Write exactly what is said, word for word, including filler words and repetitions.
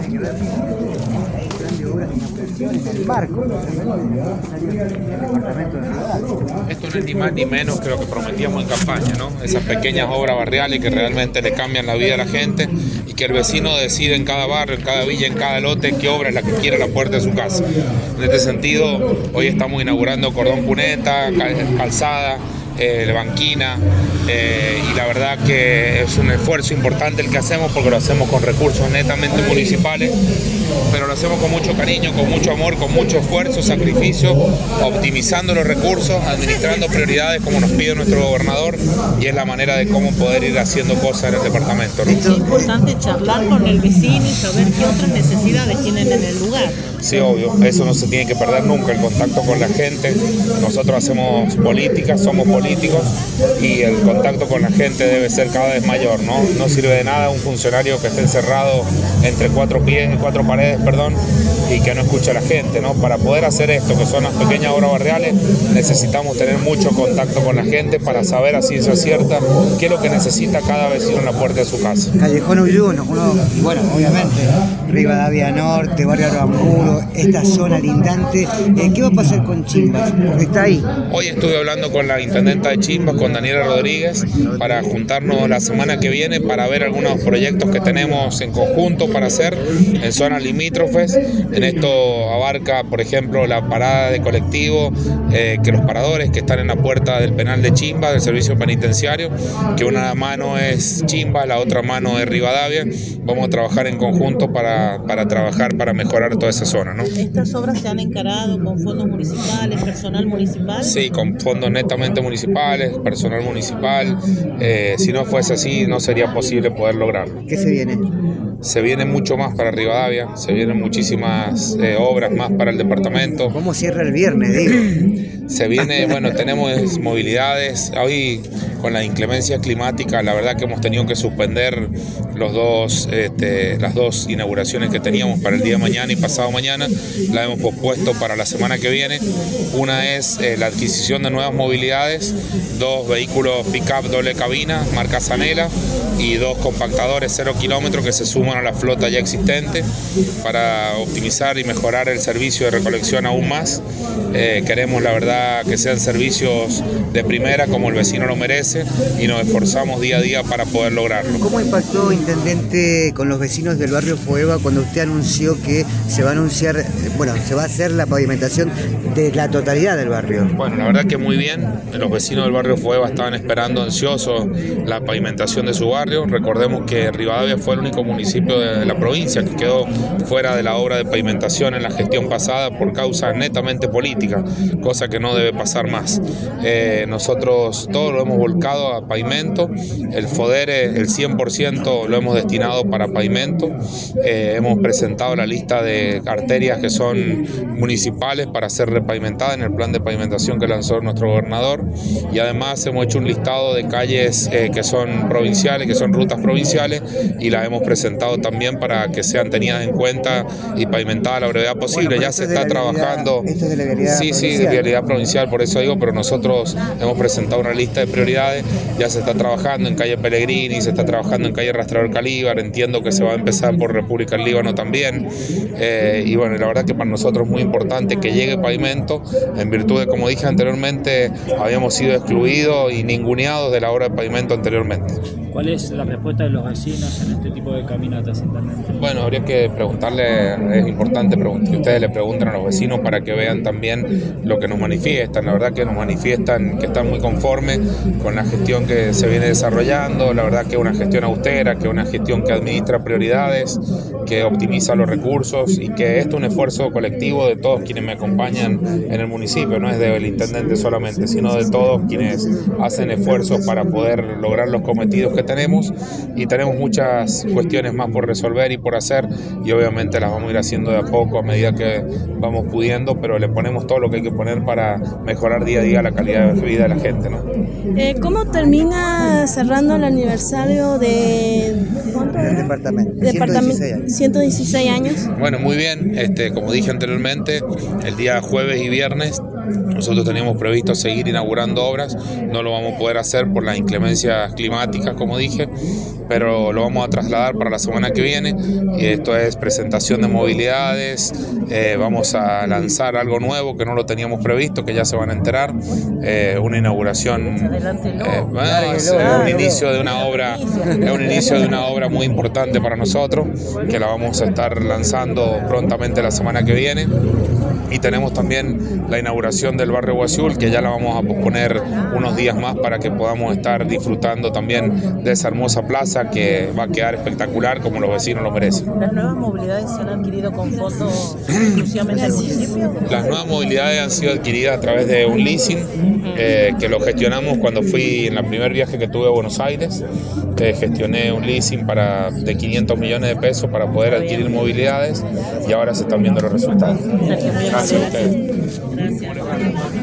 que realmente hay grandes obras de inversión en el marco del departamento de Rivadavia. Esto no es ni más ni menos que lo que prometíamos en campaña, ¿no? Esas pequeñas obras barriales que realmente le cambian la vida a la gente y que el vecino decide en cada barrio, en cada villa, en cada lote qué obra es la que quiere a la puerta de su casa. En este sentido, hoy estamos inaugurando cordón cuneta, calzada, eh, banquina, eh, y la verdad que es un esfuerzo importante el que hacemos porque lo hacemos con recursos netamente municipales, pero lo hacemos con mucho cariño, con mucho amor, con mucho esfuerzo, sacrificio, optimizando los recursos, administrando prioridades como nos pide nuestro gobernador, y es la manera de cómo poder ir haciendo cosas en el departamento, ¿no? Es importante charlar con el vecino y saber qué otras necesidades tienen en el lugar. Sí, obvio, eso no se tiene que perder nunca, el contacto con la gente. Nosotros hacemos política, somos políticos y el contacto con la gente debe ser cada vez mayor, ¿no? No sirve de nada un funcionario que esté encerrado entre cuatro pies, cuatro paredes, perdón, y que no escucha a la gente, ¿no? Para poder hacer esto, que son las pequeñas obras barriales, necesitamos tener mucho contacto con la gente para saber a ciencia cierta qué es lo que necesita cada vecino en la puerta de su casa. Callejón Uyuno, uno, y bueno, obviamente, Rivadavia Norte, Barrio Aramburu, esta zona lindante. Eh, ¿Qué va a pasar con Chimbas? Porque está ahí. Hoy estuve hablando con la intendenta de Chimbas, con Daniela Rodríguez, para juntarnos la semana que viene para ver algunos proyectos que tenemos en conjunto para hacer en zonas limítrofes. En esto abarca, por ejemplo, la parada de colectivo, eh, que los paradores que están en la puerta del penal de Chimbas, del servicio penitenciario, que una mano es Chimbas, la otra mano es Rivadavia. Vamos a trabajar en conjunto para, para trabajar para mejorar toda esa zona, ¿no? ¿Estas obras se han encarado con fondos municipales, personal municipal? Sí, con fondos netamente municipales, personal municipal. Eh, si no fuese así, no sería posible poder lograrlo. ¿Qué se viene? Se viene mucho más para Rivadavia, se vienen muchísimas eh, obras más para el departamento. ¿Cómo cierra el viernes, digo? Se viene, bueno, tenemos movilidades. Hoy, con la inclemencia climática, la verdad que hemos tenido que suspender los dos, este, las dos inauguraciones que teníamos para el día de mañana y pasado mañana. La hemos pospuesto para la semana que viene. Una es eh, la adquisición de nuevas movilidades, dos vehículos pick-up doble cabina, marca Zanela, y dos compactadores cero kilómetros que se suman a la flota ya existente para optimizar y mejorar el servicio de recolección aún más. Eh, queremos, la verdad, que sean servicios de primera como el vecino lo merece, y nos esforzamos día a día para poder lograrlo. ¿Cómo impactó, intendente, con los vecinos del barrio Fueva cuando usted anunció que se va a anunciar, bueno, se va a hacer la pavimentación de la totalidad del barrio? Bueno, la verdad que muy bien. Los vecinos del barrio Fueva estaban esperando ansiosos la pavimentación de su barrio. Recordemos que Rivadavia fue el único municipio de la provincia que quedó fuera de la obra de pavimentación en la gestión pasada por causas netamente políticas, cosa que no debe pasar más. Eh, nosotros todo lo hemos volcado a pavimento. El FODERE, el cien por ciento lo hemos destinado para pavimento. Eh, hemos presentado la lista de arterias que son municipales para ser repavimentadas en el plan de pavimentación que lanzó nuestro gobernador, y además hemos hecho un listado de calles eh, que son provinciales, que son rutas provinciales, y las hemos presentado también para que sean tenidas en cuenta y pavimentadas a la brevedad posible. Bueno, ya se está trabajando. Esto es de la vialidad sí, provincial. sí, de vialidad provincial, por eso digo, pero nosotros hemos presentado una lista de prioridades. Ya se está trabajando en calle Pellegrini, se está trabajando en calle Rastreador Calíbar, entiendo que se va a empezar por República del Líbano también, eh, y bueno, la verdad que para nosotros es muy importante que llegue pavimento, en virtud de, como dije anteriormente, habíamos sido excluidos y ninguneados de la obra de pavimento anteriormente. ¿Cuál es la respuesta de los vecinos en este tipo de caminatas, intendente? Bueno, habría que preguntarle, es importante que ustedes le pregunten a los vecinos para que vean también lo que nos manifiestan. La verdad que nos manifiestan que están muy conformes con la gestión que se viene desarrollando. La verdad que es una gestión austera, que es una gestión que administra prioridades, que optimiza los recursos, y que esto es un esfuerzo colectivo de todos quienes me acompañan en el municipio. No es del intendente solamente, sino de todos quienes hacen esfuerzos para poder lograr los cometidos que tenemos, y tenemos muchas cuestiones más por resolver y por hacer, y obviamente las vamos a ir haciendo de a poco a medida que vamos pudiendo, pero le ponemos todo lo que hay que poner para mejorar día a día la calidad de vida de la gente, ¿no? Eh, ¿Cómo termina cerrando el aniversario de ¿cuánto En el era? departamento, Departamento ciento dieciséis años. ciento dieciséis años. Bueno, muy bien, este, como dije anteriormente, el día jueves y viernes Nosotros teníamos previsto seguir inaugurando obras, no lo vamos a poder hacer por las inclemencias climáticas, como dije, pero lo vamos a trasladar para la semana que viene. Y esto es presentación de movilidades, eh, vamos a lanzar algo nuevo que no lo teníamos previsto, que ya se van a enterar, eh, una inauguración, eh, bueno, es un inicio de una obra, es un inicio de una obra muy importante para nosotros, que la vamos a estar lanzando prontamente la semana que viene. Y tenemos también la inauguración del barrio Guasiul, que ya la vamos a posponer unos días más para que podamos estar disfrutando también de esa hermosa plaza que va a quedar espectacular como los vecinos lo merecen. ¿Las nuevas movilidades se han adquirido con fondos exclusivamente del municipio? Las nuevas movilidades han sido adquiridas a través de un leasing eh, que lo gestionamos cuando fui en el primer viaje que tuve a Buenos Aires. Eh, gestioné un leasing para, de quinientos millones de pesos para poder adquirir movilidades y ahora se están viendo los resultados. Gracias a ustedes. Gracias.